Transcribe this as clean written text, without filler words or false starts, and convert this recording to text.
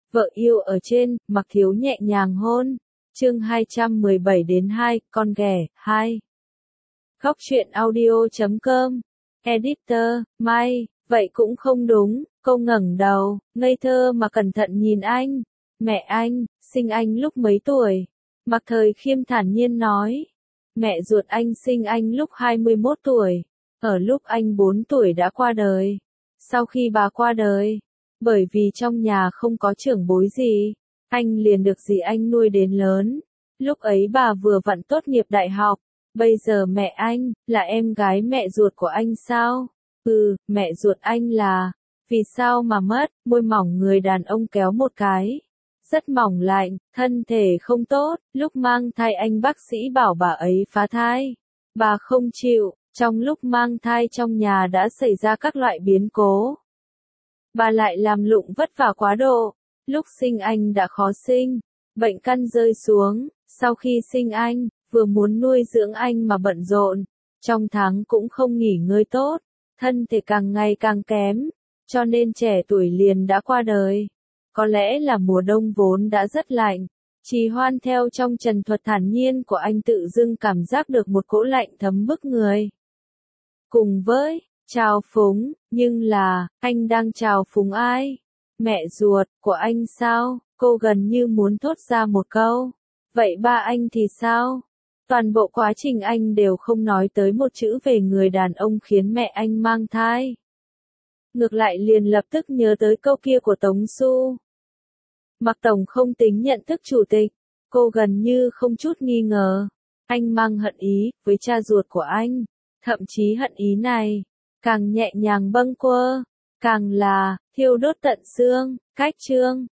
Vợ yêu ở trên, Mặc Thiếu nhẹ nhàng hôn. Chương 217-2, con ghẻ, 2. Khóc chuyện audio.com. Editor, Mai, vậy cũng không đúng. Cô ngẩng đầu, ngây thơ mà cẩn thận nhìn anh. Mẹ anh, sinh anh lúc mấy tuổi? Mạc Thời Khiêm thản nhiên nói. Mẹ ruột anh sinh anh lúc 21 tuổi. Ở lúc anh 4 tuổi đã qua đời. Sau khi bà qua đời, bởi vì trong nhà không có trưởng bối gì, anh liền được dì anh nuôi đến lớn. Lúc ấy bà vừa vặn tốt nghiệp đại học. Bây giờ mẹ anh, là em gái mẹ ruột của anh sao? Mẹ ruột anh là... Vì sao mà mất? Môi mỏng người đàn ông kéo một cái. Rất mỏng lạnh, thân thể không tốt. Lúc mang thai anh bác sĩ bảo bà ấy phá thai. Bà không chịu. Trong lúc mang thai trong nhà đã xảy ra các loại biến cố. Bà lại làm lụng vất vả quá độ. Lúc sinh anh đã khó sinh. Bệnh căn rơi xuống. Sau khi sinh anh, vừa muốn nuôi dưỡng anh mà bận rộn. Trong tháng cũng không nghỉ ngơi tốt. Thân thể càng ngày càng kém. Cho nên trẻ tuổi liền đã qua đời. Có lẽ là mùa đông vốn đã rất lạnh. Trì Hoan theo trong trần thuật thản nhiên của anh tự dưng cảm giác được một cỗ lạnh thấm bức người. Cùng với trào phúng, nhưng là, anh đang trào phúng ai? Mẹ ruột của anh sao? Cô gần như muốn thốt ra một câu. Vậy ba anh thì sao? Toàn bộ quá trình anh đều không nói tới một chữ về người đàn ông khiến mẹ anh mang thai. Ngược lại liền lập tức nhớ tới câu kia của Tống Xu. Mạc Tổng không tính nhận thức chủ tịch. Cô gần như không chút nghi ngờ. Anh mang hận ý với cha ruột của anh. Thậm chí hận ý này, càng nhẹ nhàng bâng quơ, càng là thiêu đốt tận xương. Cách chương